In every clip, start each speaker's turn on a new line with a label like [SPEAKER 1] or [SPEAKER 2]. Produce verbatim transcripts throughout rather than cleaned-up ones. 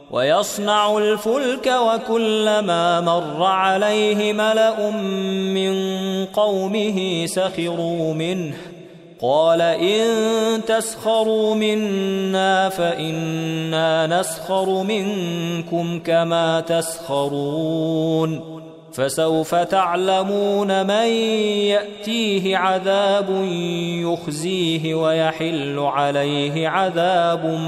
[SPEAKER 1] ويصنع الفلك وكلما مر عليه ملأ من قومه سخروا منه قال إن تسخروا منا فإنا نسخر منكم كما تسخرون فسوف تعلمون من يأتيه عذاب يخزيه ويحل عليه عذاب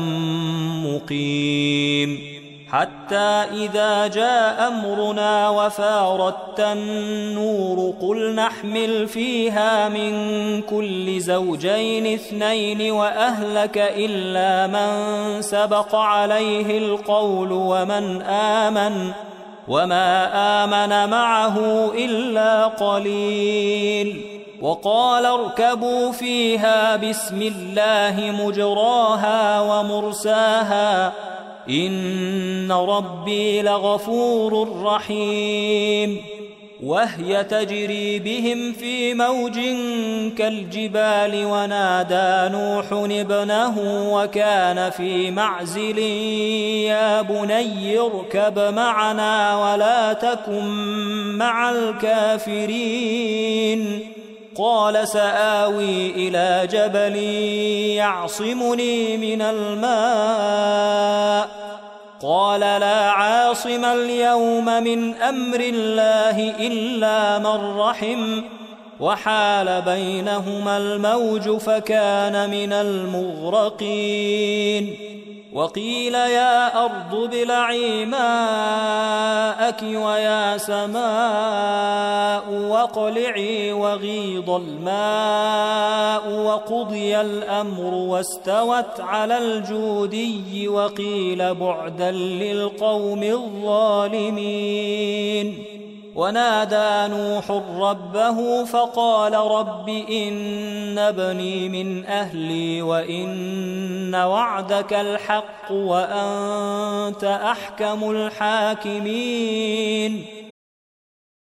[SPEAKER 1] مقيم حتى إذا جاء أمرنا وفارت النور قل نحمل فيها من كل زوجين اثنين وأهلك إلا من سبق عليه القول ومن آمن وما آمن معه إلا قليل وقال اركبوا فيها بسم الله مجراها ومرساها إن ربي لغفور رحيم وهي تجري بهم في موج كالجبال ونادى نوح ابنه وكان في معزل يا بني اركب معنا ولا تكن مع الكافرين قال سآوي إلى جبل يعصمني من الماء قال لا عاصم اليوم من أمر الله إلا من رحم وحال بينهما الموج فكان من المغرقين وقيل يا أرض ابلعي ماءك ويا سماء واقلعي وغيض الماء وقضي الأمر واستوت على الجودي وقيل بعدا للقوم الظالمين ونادى نوح ربه فقال رب إن ابني من أهلي وإن وعدك الحق وأنت أحكم الحاكمين